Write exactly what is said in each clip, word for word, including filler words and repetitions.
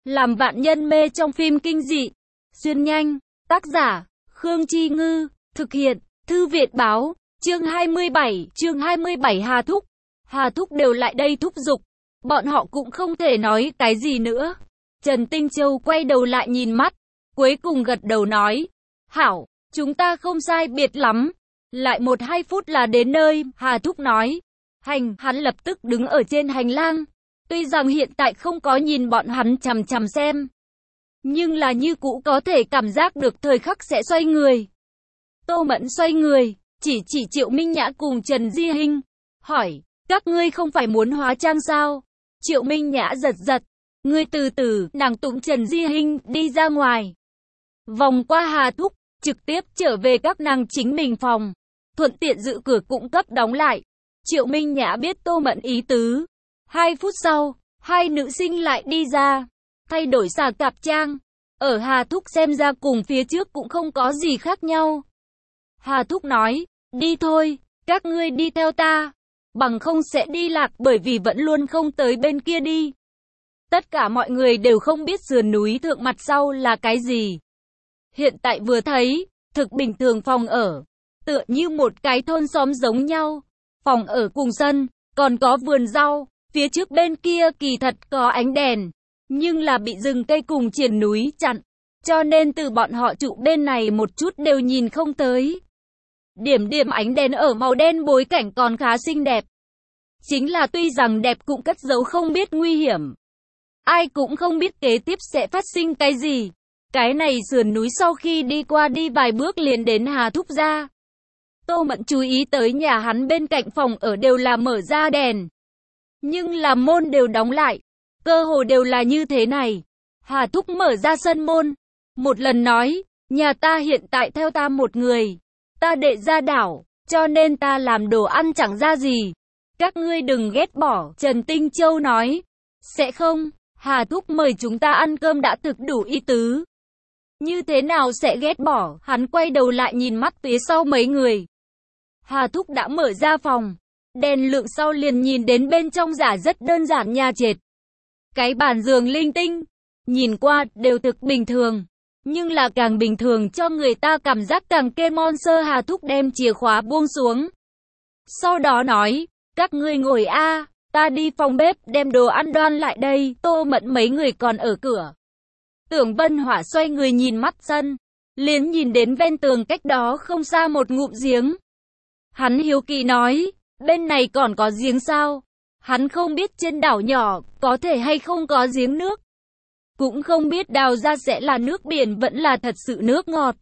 Làm vạn nhân mê trong phim kinh dị. Xuyên nhanh. Tác giả, Khương Chi Ngư. Thực hiện, Thư Viện Báo. Chương hai mươi bảy, chương hai mươi bảy Hà Thúc. Hà Thúc đều lại đây thúc giục. Bọn họ cũng không thể nói cái gì nữa. Trần Tinh Châu quay đầu lại nhìn mắt. Cuối cùng gật đầu nói. Hảo, chúng ta không sai biệt lắm. Lại một hai phút là đến nơi, Hà Thúc nói. Hành, hắn lập tức đứng ở trên hành lang. Tuy rằng hiện tại không có nhìn bọn hắn chằm chằm xem. Nhưng là như cũ có thể cảm giác được thời khắc sẽ xoay người. Tô Mẫn xoay người, chỉ chỉ Triệu Minh Nhã cùng Trần Di Hinh. Hỏi, các ngươi không phải muốn hóa trang sao? Triệu Minh Nhã giật giật. Ngươi từ từ, nàng tụng Trần Di Hinh đi ra ngoài. Vòng qua Hà Thúc, trực tiếp trở về các nàng chính mình phòng. Thuận tiện dự cửa cũng cấp đóng lại. Triệu Minh Nhã biết Tô Mẫn ý tứ. Hai phút sau, hai nữ sinh lại đi ra. Thay đổi xà cạp trang. Ở Hà Thúc xem ra cùng phía trước cũng không có gì khác nhau. Hà Thúc nói, đi thôi, các ngươi đi theo ta. Bằng không sẽ đi lạc bởi vì vẫn luôn không tới bên kia đi. Tất cả mọi người đều không biết sườn núi thượng mặt sau là cái gì. Hiện tại vừa thấy, thực bình thường phòng ở. Tựa như một cái thôn xóm giống nhau. Phòng ở cùng sân, còn có vườn rau. Phía trước bên kia kỳ thật có ánh đèn. Nhưng là bị rừng cây cùng triền núi chặn. Cho nên từ bọn họ trụ bên này một chút đều nhìn không tới. Điểm điểm ánh đèn ở màu đen bối cảnh còn khá xinh đẹp. Chính là tuy rằng đẹp cũng cất giấu không biết nguy hiểm. Ai cũng không biết kế tiếp sẽ phát sinh cái gì. Cái này sườn núi sau khi đi qua đi vài bước liền đến Hà Thúc gia. Tô Mẫn chú ý tới nhà hắn bên cạnh phòng ở đều là mở ra đèn. Nhưng là môn đều đóng lại. Cơ hồ đều là như thế này. Hà Thúc mở ra sân môn. Một lần nói, nhà ta hiện tại theo ta một người. Ta đệ ra đảo, cho nên ta làm đồ ăn chẳng ra gì. Các ngươi đừng ghét bỏ, Trần Tinh Châu nói. Sẽ không, Hà Thúc mời chúng ta ăn cơm đã thực đủ ý tứ. Như thế nào sẽ ghét bỏ, hắn quay đầu lại nhìn mắt phía sau mấy người. Hà Thúc đã mở ra phòng. Đèn lượng sau liền nhìn đến bên trong giả rất đơn giản nhà trệt. Cái bàn giường linh tinh, nhìn qua đều thực bình thường. Nhưng là càng bình thường cho người ta cảm giác càng kê monster. Hà Thúc đem chìa khóa buông xuống. Sau đó nói, các ngươi ngồi a, ta đi phòng bếp đem đồ ăn đoan lại đây. Tô Mẫn mấy người còn ở cửa. Tưởng Vân Hỏa xoay người nhìn mắt sân. Liền nhìn đến ven tường cách đó không xa một ngụm giếng. Hắn hiếu kỳ nói, bên này còn có giếng sao? Hắn không biết trên đảo nhỏ có thể hay không có giếng nước. Cũng không biết đào ra sẽ là nước biển vẫn là thật sự nước ngọt.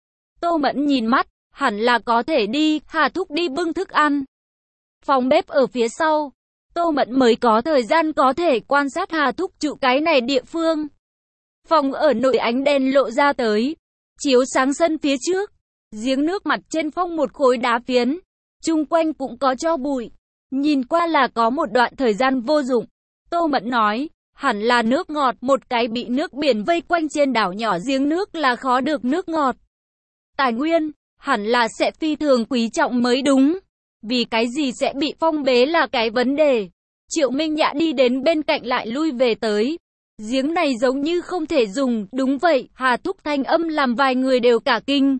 Tô Mẫn nhìn mắt, hẳn là có thể đi. Hà Thúc đi bưng thức ăn. Phòng bếp ở phía sau. Tô Mẫn mới có thời gian có thể quan sát Hà Thúc trụ cái này địa phương. Phòng ở nội ánh đèn lộ ra tới. Chiếu sáng sân phía trước. Giếng nước mặt trên phong một khối đá phiến. Chung quanh cũng có tro bụi. Nhìn qua là có một đoạn thời gian vô dụng. Tô Mẫn nói, hẳn là nước ngọt. Một cái bị nước biển vây quanh trên đảo nhỏ giếng nước là khó được nước ngọt. Tài nguyên, hẳn là sẽ phi thường quý trọng mới đúng. Vì cái gì sẽ bị phong bế là cái vấn đề. Triệu Minh Nhã đi đến bên cạnh lại lui về tới. Giếng này giống như không thể dùng. Đúng vậy, Hà Thúc thanh âm làm vài người đều cả kinh.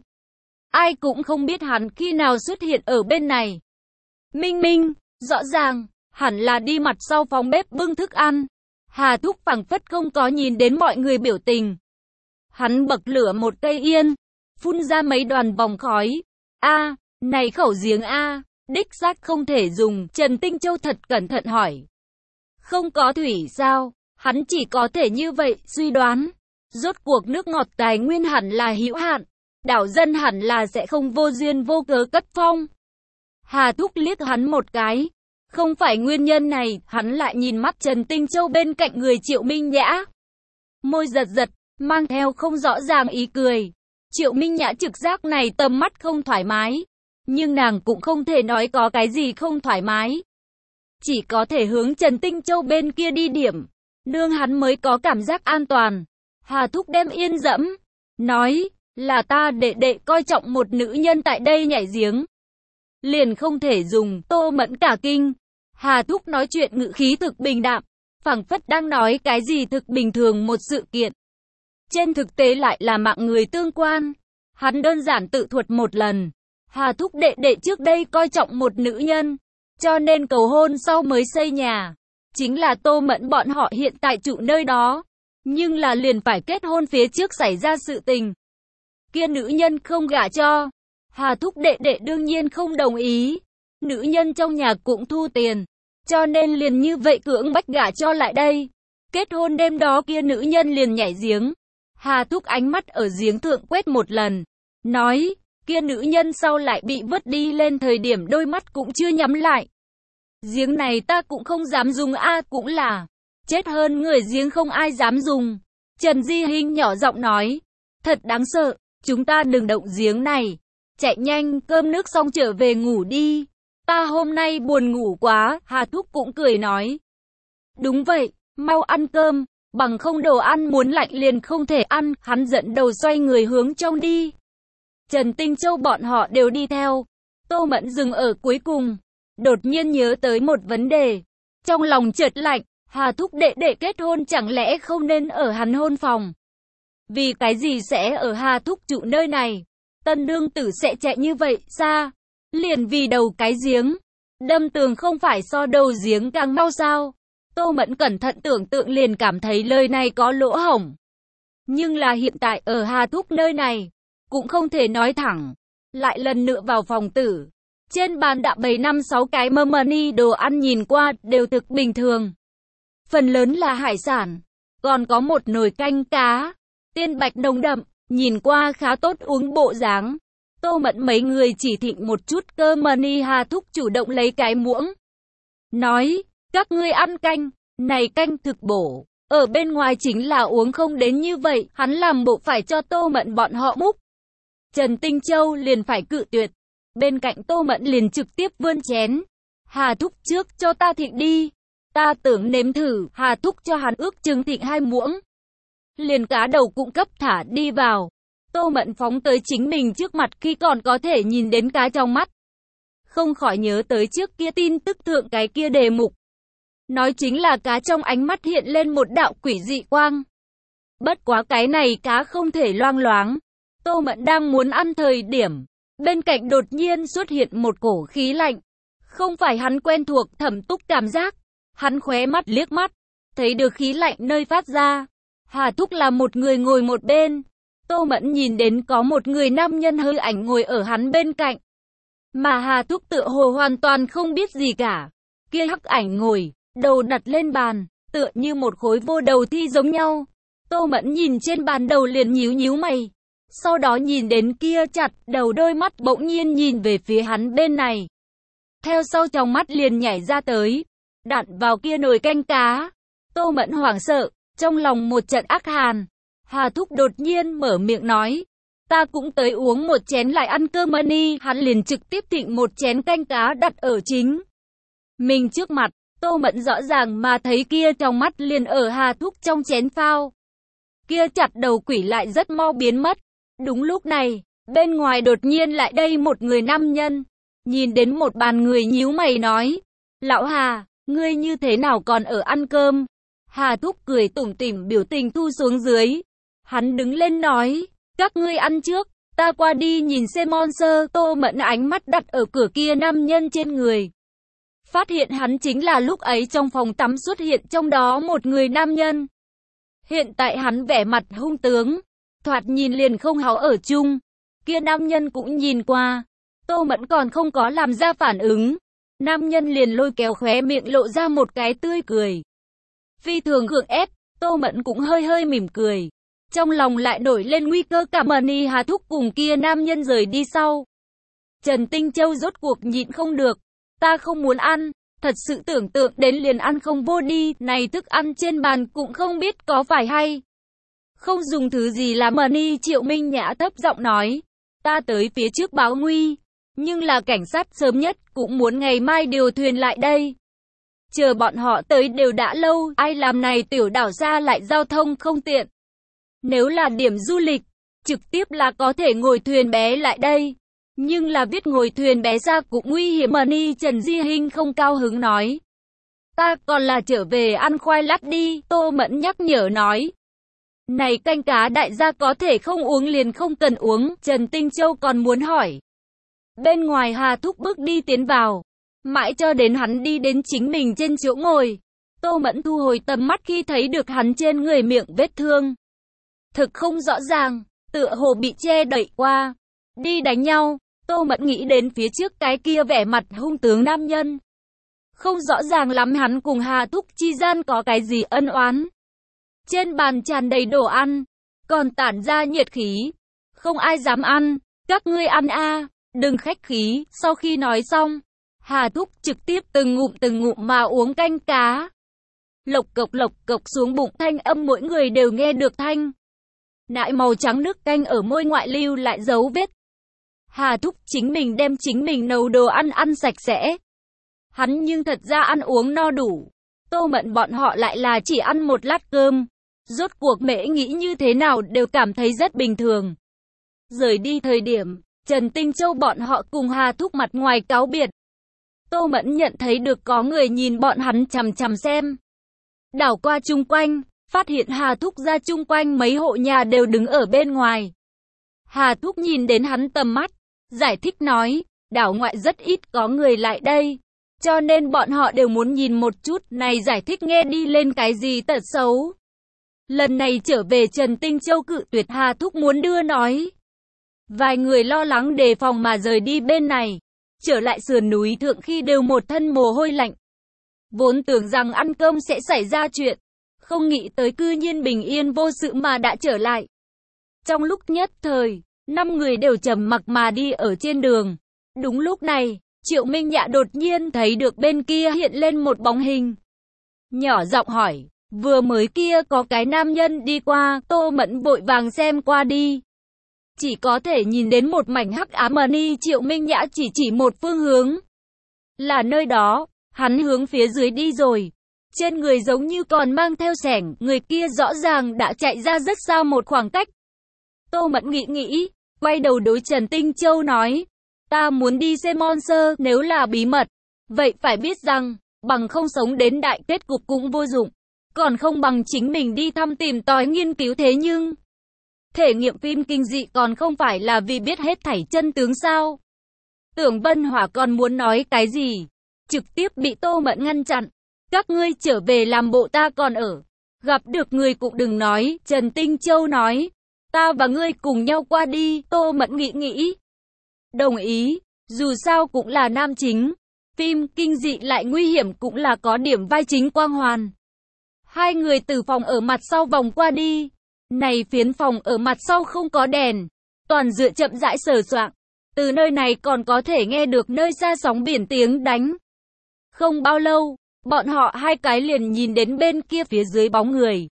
Ai cũng không biết hắn khi nào xuất hiện ở bên này. Minh Minh, rõ ràng, hẳn là đi mặt sau phòng bếp bưng thức ăn. Hà Thúc phảng phất không có nhìn đến mọi người biểu tình. Hắn bậc lửa một cây yên, phun ra mấy đoàn vòng khói. A, này khẩu giếng A, đích xác không thể dùng. Trần Tinh Châu thật cẩn thận hỏi. Không có thủy sao? Hắn chỉ có thể như vậy suy đoán. Rốt cuộc nước ngọt tài nguyên hẳn là hữu hạn. Đảo dân hẳn là sẽ không vô duyên vô cớ cất phong. Hà Thúc liếc hắn một cái. Không phải nguyên nhân này, hắn lại nhìn mắt Trần Tinh Châu bên cạnh người Triệu Minh Nhã. Môi giật giật, mang theo không rõ ràng ý cười. Triệu Minh Nhã trực giác này tầm mắt không thoải mái. Nhưng nàng cũng không thể nói có cái gì không thoải mái. Chỉ có thể hướng Trần Tinh Châu bên kia đi điểm. Nương hắn mới có cảm giác an toàn. Hà Thúc đem yên dẫm. Nói, là ta đệ đệ coi trọng một nữ nhân tại đây nhảy giếng. Liền không thể dùng. Tô Mẫn cả kinh. Hà Thúc nói chuyện ngữ khí thực bình đạm. phảng phất đang nói cái gì thực bình thường một sự kiện. Trên thực tế lại là mạng người tương quan. Hắn đơn giản tự thuật một lần. Hà thúc đệ đệ trước đây coi trọng một nữ nhân, cho nên cầu hôn sau mới xây nhà. Chính là Tô Mẫn bọn họ hiện tại trụ nơi đó. Nhưng là liền phải kết hôn phía trước xảy ra sự tình. Kia nữ nhân không gả cho. Hà thúc đệ đệ đương nhiên không đồng ý. Nữ nhân trong nhà cũng thu tiền. Cho nên liền như vậy cưỡng bách gả cho lại đây. Kết hôn đêm đó kia nữ nhân liền nhảy giếng. Hà thúc ánh mắt ở giếng thượng quét một lần. Nói, kia nữ nhân sau lại bị vớt đi lên thời điểm đôi mắt cũng chưa nhắm lại. Giếng này ta cũng không dám dùng a cũng là. Chết hơn người giếng không ai dám dùng. Trần Di Hinh nhỏ giọng nói. Thật đáng sợ, chúng ta đừng động giếng này. Chạy nhanh, cơm nước xong trở về ngủ đi. Ta hôm nay buồn ngủ quá, Hà thúc cũng cười nói. Đúng vậy, mau ăn cơm, bằng không đồ ăn muốn lạnh liền không thể ăn. Hắn dẫn đầu xoay người hướng trong đi. Trần Tinh Châu bọn họ đều đi theo. Tô Mẫn dừng ở cuối cùng. Đột nhiên nhớ tới một vấn đề. Trong lòng chợt lạnh, Hà thúc đệ đệ kết hôn chẳng lẽ không nên ở hắn hôn phòng? Vì cái gì sẽ ở Hà thúc trụ nơi này? Tân đương tử sẽ chạy như vậy xa? Liền vì đầu cái giếng. Đâm tường không phải so đầu giếng càng mau sao? Tô Mẫn cẩn thận tưởng tượng liền cảm thấy lời này có lỗ hổng. Nhưng là hiện tại ở Hà thúc nơi này, cũng không thể nói thẳng. Lại lần nữa vào phòng tử. Trên bàn đã bày năm sáu cái mâm mani đồ ăn nhìn qua đều thực bình thường. Phần lớn là hải sản. Còn có một nồi canh cá. Tiên bạch nồng đậm, nhìn qua khá tốt uống bộ dáng. Tô Mẫn mấy người chỉ thịnh một chút cơ mani. Hà thúc chủ động lấy cái muỗng. Nói, các ngươi ăn canh, này canh thực bổ. Ở bên ngoài chính là uống không đến như vậy, hắn làm bộ phải cho Tô Mẫn bọn họ múc. Trần Tinh Châu liền phải cự tuyệt. Bên cạnh Tô Mẫn liền trực tiếp vươn chén. Hà thúc trước cho ta thịnh đi. Ta tưởng nếm thử. Hà thúc cho hắn ước chừng thịnh hai muỗng. Liền cá đầu cũng cấp thả đi vào. Tô Mẫn phóng tới chính mình trước mặt khi còn có thể nhìn đến cá trong mắt. Không khỏi nhớ tới trước kia tin tức thượng cái kia đề mục. Nói chính là cá trong ánh mắt hiện lên một đạo quỷ dị quang. Bất quá cái này cá không thể loang loáng. Tô Mẫn đang muốn ăn thời điểm. Bên cạnh đột nhiên xuất hiện một cổ khí lạnh. Không phải hắn quen thuộc Thẩm Túc cảm giác. Hắn khóe mắt liếc mắt. Thấy được khí lạnh nơi phát ra. Hà thúc là một người ngồi một bên. Tô Mẫn nhìn đến có một người nam nhân hư ảnh ngồi ở hắn bên cạnh. Mà Hà thúc tựa hồ hoàn toàn không biết gì cả. Kia hắc ảnh ngồi, đầu đặt lên bàn, tựa như một khối vô đầu thi giống nhau. Tô Mẫn nhìn trên bàn đầu liền nhíu nhíu mày. Sau đó nhìn đến kia chặt đầu đôi mắt bỗng nhiên nhìn về phía hắn bên này. Theo sau trong mắt liền nhảy ra tới. Đạn vào kia nồi canh cá. Tô Mẫn hoảng sợ, trong lòng một trận ác hàn. Hà thúc đột nhiên mở miệng nói. Ta cũng tới uống một chén lại ăn cơm mani. Hắn liền trực tiếp thịnh một chén canh cá đặt ở chính mình trước mặt. Tô Mẫn rõ ràng mà thấy kia trong mắt liền ở Hà thúc trong chén phao. Kia chặt đầu quỷ lại rất mau biến mất. Đúng lúc này, bên ngoài đột nhiên lại đây một người nam nhân. Nhìn đến một bàn người nhíu mày nói. Lão Hà, ngươi như thế nào còn ở ăn cơm? Hà thúc cười tủm tỉm biểu tình thu xuống dưới. Hắn đứng lên nói. Các ngươi ăn trước, ta qua đi nhìn xem monster. Tô Mẫn ánh mắt đặt ở cửa kia nam nhân trên người. Phát hiện hắn chính là lúc ấy trong phòng tắm xuất hiện trong đó một người nam nhân. Hiện tại hắn vẻ mặt hung tướng. Thoạt nhìn liền không háo ở chung. Kia nam nhân cũng nhìn qua. Tô Mẫn còn không có làm ra phản ứng. Nam nhân liền lôi kéo khóe miệng lộ ra một cái tươi cười. Phi thường gượng ép, Tô Mẫn cũng hơi hơi mỉm cười. Trong lòng lại nổi lên nguy cơ cả mani. Hà thúc cùng kia nam nhân rời đi sau. Trần Tinh Châu rốt cuộc nhịn không được. Ta không muốn ăn, thật sự tưởng tượng đến liền ăn không vô đi. Này thức ăn trên bàn cũng không biết có phải hay không dùng thứ gì là mani. Triệu Minh Nhã thấp giọng nói. Ta tới phía trước báo nguy. Nhưng là cảnh sát sớm nhất cũng muốn ngày mai điều thuyền lại đây. Chờ bọn họ tới đều đã lâu. Ai làm này tiểu đảo ra lại giao thông không tiện. Nếu là điểm du lịch, trực tiếp là có thể ngồi thuyền bé lại đây. Nhưng là biết ngồi thuyền bé ra cũng nguy hiểm. Mani Trần Di Hinh không cao hứng nói. Ta còn là trở về ăn khoai lát đi, Tô Mẫn nhắc nhở nói. Này canh cá đại gia có thể không uống liền không cần uống, Trần Tinh Châu còn muốn hỏi. Bên ngoài Hà Thúc bước đi tiến vào, mãi cho đến hắn đi đến chính mình trên chỗ ngồi. Tô Mẫn thu hồi tầm mắt khi thấy được hắn trên người miệng vết thương. Thực không rõ ràng, tựa hồ bị che đậy qua. Đi đánh nhau, Tô Mẫn nghĩ đến phía trước cái kia vẻ mặt hung tướng nam nhân. Không rõ ràng lắm hắn cùng Hà Thúc chi gian có cái gì ân oán. Trên bàn tràn đầy đồ ăn, còn tản ra nhiệt khí. Không ai dám ăn, các ngươi ăn a, đừng khách khí. Sau khi nói xong, Hà Thúc trực tiếp từng ngụm từng ngụm mà uống canh cá. Lộc cộc lộc cộc xuống bụng, thanh âm mỗi người đều nghe được thanh. Nại màu trắng nước canh ở môi ngoại lưu lại dấu vết. Hà Thúc chính mình đem chính mình nấu đồ ăn ăn sạch sẽ. Hắn nhưng thật ra ăn uống no đủ. Tô Mẫn bọn họ lại là chỉ ăn một lát cơm. Rốt cuộc Mễ nghĩ như thế nào đều cảm thấy rất bình thường. Rời đi thời điểm, Trần Tinh Châu bọn họ cùng Hà Thúc mặt ngoài cáo biệt. Tô Mẫn nhận thấy được có người nhìn bọn hắn chằm chằm xem. Đảo qua chung quanh, phát hiện Hà Thúc ra chung quanh mấy hộ nhà đều đứng ở bên ngoài. Hà Thúc nhìn đến hắn tầm mắt, giải thích nói, đảo ngoại rất ít có người lại đây, cho nên bọn họ đều muốn nhìn một chút. Này giải thích nghe đi lên cái gì tật xấu. Lần này trở về Trần Tinh Châu cự tuyệt Hà Thúc muốn đưa nói. Vài người lo lắng đề phòng mà rời đi bên này, trở lại sườn núi thượng khi đều một thân mồ hôi lạnh. Vốn tưởng rằng ăn cơm sẽ xảy ra chuyện, không nghĩ tới cư nhiên bình yên vô sự mà đã trở lại. Trong lúc nhất thời, năm người đều trầm mặc mà đi ở trên đường. Đúng lúc này, Triệu Minh Nhạ đột nhiên thấy được bên kia hiện lên một bóng hình. Nhỏ giọng hỏi, vừa mới kia có cái nam nhân đi qua. Tô Mẫn vội vàng xem qua đi. Chỉ có thể nhìn đến một mảnh hắc ám mờ ni. Triệu Minh Nhã chỉ chỉ một phương hướng. Là nơi đó, hắn hướng phía dưới đi rồi. Trên người giống như còn mang theo xẻng, người kia rõ ràng đã chạy ra rất xa một khoảng cách. Tô Mẫn nghĩ nghĩ, quay đầu đối Trần Tinh Châu nói, ta muốn đi xem monster, nếu là bí mật, vậy phải biết rằng, bằng không sống đến đại kết cục cũng vô dụng, còn không bằng chính mình đi thăm tìm tòi nghiên cứu. Thế nhưng, thể nghiệm phim kinh dị còn không phải là vì biết hết thảy chân tướng sao? Tưởng Vân Hỏa còn muốn nói cái gì, trực tiếp bị Tô Mẫn ngăn chặn. Các ngươi trở về làm bộ ta còn ở. Gặp được người cũng đừng nói. Trần Tinh Châu nói, ta và ngươi cùng nhau qua đi. Tô Mẫn nghĩ nghĩ, đồng ý. Dù sao cũng là nam chính, phim kinh dị lại nguy hiểm cũng là có điểm vai chính quang hoàn. Hai người từ phòng ở mặt sau vòng qua đi. Này phiến phòng ở mặt sau không có đèn, toàn dựa chậm rãi sờ soạng. Từ nơi này còn có thể nghe được nơi xa sóng biển tiếng đánh. Không bao lâu, bọn họ hai cái liền nhìn đến bên kia phía dưới bóng người.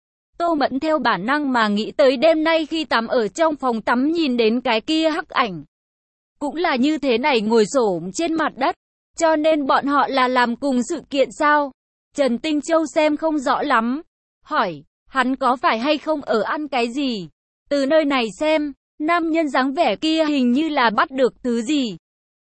Tô Mẫn theo bản năng mà nghĩ tới đêm nay khi tắm ở trong phòng tắm nhìn đến cái kia hắc ảnh. Cũng là như thế này ngồi xổm trên mặt đất, cho nên bọn họ là làm cùng sự kiện sao? Trần Tinh Châu xem không rõ lắm, hỏi, hắn có phải hay không ở ăn cái gì? Từ nơi này xem, nam nhân dáng vẻ kia hình như là bắt được thứ gì.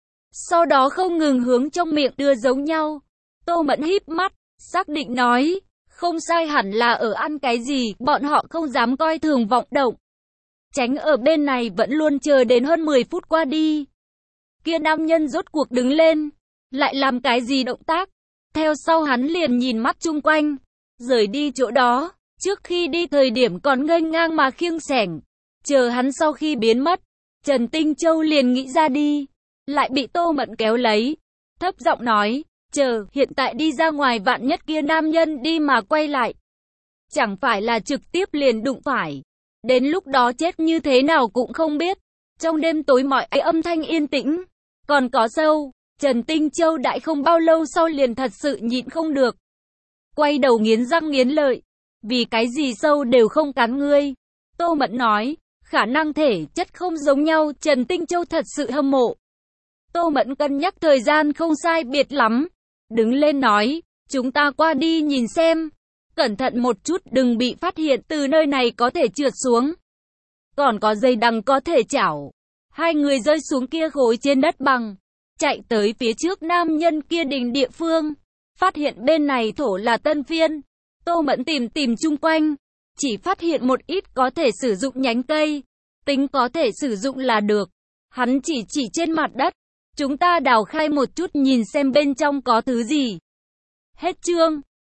Sau đó không ngừng hướng trong miệng đưa giống nhau. Tô Mẫn híp mắt, xác định nói, không sai, hẳn là ở ăn cái gì, bọn họ không dám coi thường vọng động. Tránh ở bên này vẫn luôn chờ đến hơn mười phút qua đi. Kia nam nhân rốt cuộc đứng lên, lại làm cái gì động tác. Theo sau hắn liền nhìn mắt chung quanh, rời đi chỗ đó, trước khi đi thời điểm còn nghênh ngang mà khiêng xẻng. Chờ hắn sau khi biến mất, Trần Tinh Châu liền nghĩ ra đi, lại bị Tô Mẫn kéo lấy, thấp giọng nói, chờ, hiện tại đi ra ngoài vạn nhất kia nam nhân đi mà quay lại. Chẳng phải là trực tiếp liền đụng phải. Đến lúc đó chết như thế nào cũng không biết. Trong đêm tối mọi âm thanh yên tĩnh. Còn có sâu, Trần Tinh Châu đại không bao lâu sau liền thật sự nhịn không được. Quay đầu nghiến răng nghiến lợi. Vì cái gì sâu đều không cắn ngươi? Tô Mẫn nói, khả năng thể chất không giống nhau. Trần Tinh Châu thật sự hâm mộ. Tô Mẫn cân nhắc thời gian không sai biệt lắm. Đứng lên nói, chúng ta qua đi nhìn xem. Cẩn thận một chút đừng bị phát hiện, từ nơi này có thể trượt xuống. Còn có dây đằng có thể chảo. Hai người rơi xuống kia khối trên đất bằng. Chạy tới phía trước nam nhân kia đỉnh địa phương. Phát hiện bên này thổ là tân phiên. Tô Mẫn tìm tìm chung quanh, chỉ phát hiện một ít có thể sử dụng nhánh cây. Tính có thể sử dụng là được. Hắn chỉ chỉ trên mặt đất. Chúng ta đào khai một chút nhìn xem bên trong có thứ gì. Hết chương.